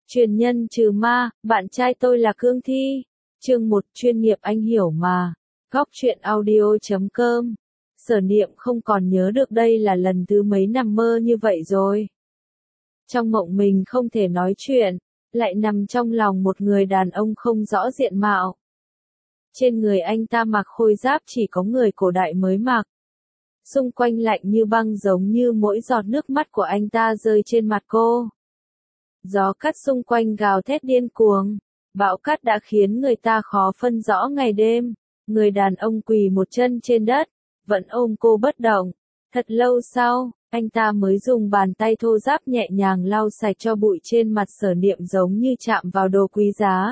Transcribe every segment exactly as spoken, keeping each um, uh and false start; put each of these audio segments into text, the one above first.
Truyền nhân trừ ma, bạn trai tôi là Cương Thi. Chương một chuyên nghiệp anh hiểu mà. Góc truyện audio chấm com. Sở Niệm không còn nhớ được đây là lần thứ mấy nằm mơ như vậy rồi. Trong mộng mình không thể nói chuyện, lại nằm trong lòng một người đàn ông không rõ diện mạo. Trên người anh ta mặc khôi giáp chỉ có người cổ đại mới mặc. Xung quanh lạnh như băng giống như mỗi giọt nước mắt của anh ta rơi trên mặt cô. Gió cát xung quanh gào thét điên cuồng. Bão cát đã khiến người ta khó phân rõ ngày đêm. Người đàn ông quỳ một chân trên đất, vẫn ôm cô bất động. Thật lâu sau, anh ta mới dùng bàn tay thô ráp nhẹ nhàng lau sạch cho bụi trên mặt Sở Niệm giống như chạm vào đồ quý giá.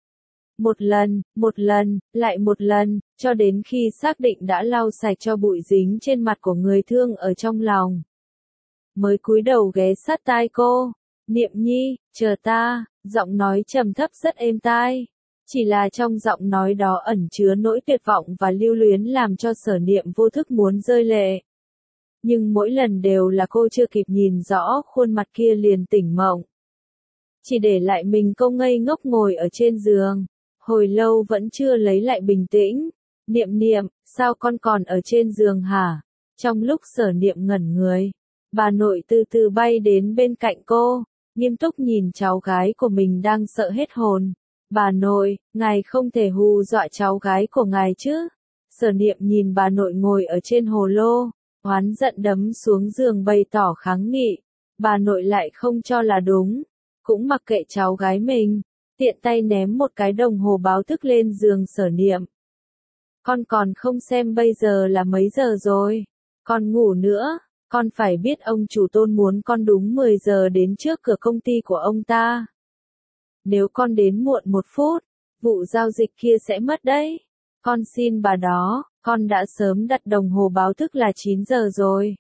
Một lần, một lần, lại một lần, cho đến khi xác định đã lau sạch cho bụi dính trên mặt của người thương ở trong lòng. Mới cúi đầu ghé sát tai cô. Niệm nhi, chờ ta, giọng nói trầm thấp rất êm tai. Chỉ là trong giọng nói đó ẩn chứa nỗi tuyệt vọng và lưu luyến làm cho Sở Niệm vô thức muốn rơi lệ. Nhưng mỗi lần đều là cô chưa kịp nhìn rõ khuôn mặt kia liền tỉnh mộng. Chỉ để lại mình cô ngây ngốc ngồi ở trên giường. Hồi lâu vẫn chưa lấy lại bình tĩnh. Niệm Niệm, sao con còn ở trên giường hả? Trong lúc Sở Niệm ngẩn người, bà nội từ từ bay đến bên cạnh cô, nghiêm túc nhìn cháu gái của mình đang sợ hết hồn. Bà nội, ngài không thể hù dọa cháu gái của ngài chứ? Sở Niệm nhìn bà nội ngồi ở trên hồ lô, oán giận đấm xuống giường bày tỏ kháng nghị. Bà nội lại không cho là đúng, cũng mặc kệ cháu gái mình, tiện tay ném một cái đồng hồ báo thức lên giường Sở Niệm. Con còn không xem bây giờ là mấy giờ rồi? Con ngủ nữa, con phải biết ông chủ Tôn muốn con đúng mười giờ đến trước cửa công ty của ông ta. Nếu con đến muộn một phút, vụ giao dịch kia sẽ mất đấy. Con xin bà đó, con đã sớm đặt đồng hồ báo thức là chín giờ rồi.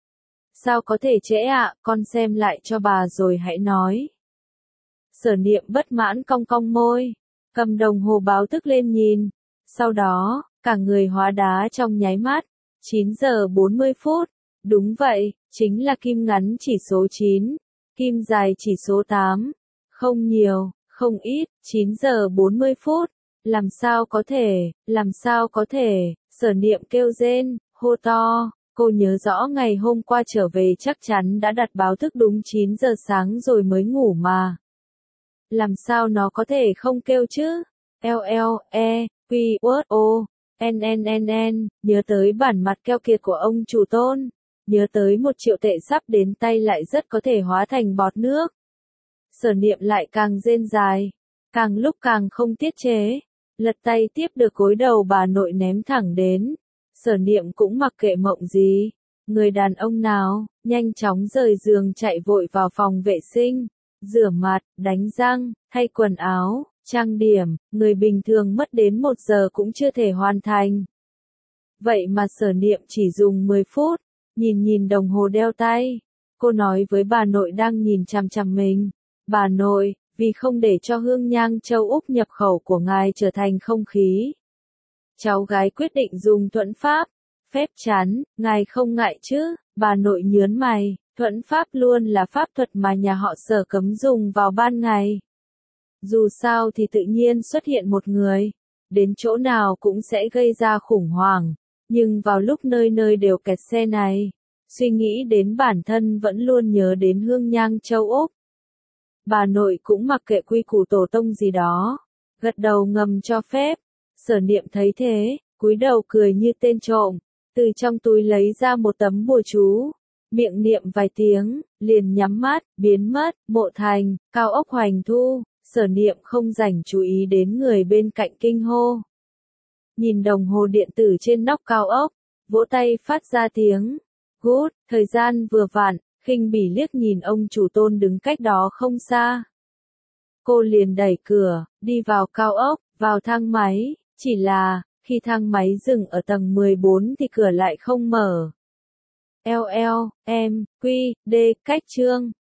Sao có thể trễ ạ, con xem lại cho bà rồi hãy nói. Sở Niệm bất mãn cong cong môi, cầm đồng hồ báo thức lên nhìn. Sau đó, cả người hóa đá trong nháy mắt. chín giờ bốn mươi phút. Đúng vậy, chính là kim ngắn chỉ số chín, kim dài chỉ số tám. Không nhiều, không ít, chín giờ bốn mươi phút. Làm sao có thể, làm sao có thể, Sở Niệm kêu rên, hô to. Cô nhớ rõ ngày hôm qua trở về chắc chắn đã đặt báo thức đúng chín giờ sáng rồi mới ngủ mà. Làm sao nó có thể không kêu chứ? L L E, Q, W, O, N N N N, nhớ tới bản mặt keo kiệt của ông chủ Tôn. Nhớ tới một triệu tệ sắp đến tay lại rất có thể hóa thành bọt nước. Sở Niệm lại càng rên dài, càng lúc càng không tiết chế, lật tay tiếp được gối đầu bà nội ném thẳng đến. Sở Niệm cũng mặc kệ mộng gì, người đàn ông nào, nhanh chóng rời giường chạy vội vào phòng vệ sinh, rửa mặt, đánh răng, thay quần áo, trang điểm, người bình thường mất đến một giờ cũng chưa thể hoàn thành. Vậy mà Sở Niệm chỉ dùng mười phút. Nhìn nhìn đồng hồ đeo tay, cô nói với bà nội đang nhìn chằm chằm mình. Bà nội, vì không để cho hương nhang châu Úc nhập khẩu của ngài trở thành không khí, cháu gái quyết định dùng thuẫn pháp, phép chắn, ngài không ngại chứ? Bà nội nhớn mày, thuẫn pháp luôn là pháp thuật mà nhà họ Sở cấm dùng vào ban ngày. Dù sao thì tự nhiên xuất hiện một người, đến chỗ nào cũng sẽ gây ra khủng hoảng. Nhưng vào lúc nơi nơi đều kẹt xe này, suy nghĩ đến bản thân vẫn luôn nhớ đến hương nhang châu Úc. Bà nội cũng mặc kệ quy củ tổ tông gì đó, gật đầu ngầm cho phép. Sở Niệm thấy thế, cúi đầu cười như tên trộm, từ trong túi lấy ra một tấm bùa chú, miệng niệm vài tiếng, liền nhắm mắt, biến mất. Mộ Thành, cao ốc Hoành Thu. Sở Niệm không dành chú ý đến người bên cạnh kinh hô. Nhìn đồng hồ điện tử trên nóc cao ốc, vỗ tay phát ra tiếng. Good, thời gian vừa vặn, khinh bỉ liếc nhìn ông chủ Tôn đứng cách đó không xa. Cô liền đẩy cửa, đi vào cao ốc, vào thang máy, chỉ là, khi thang máy dừng ở tầng mười bốn thì cửa lại không mở. L L, M, Q, D, cách chương.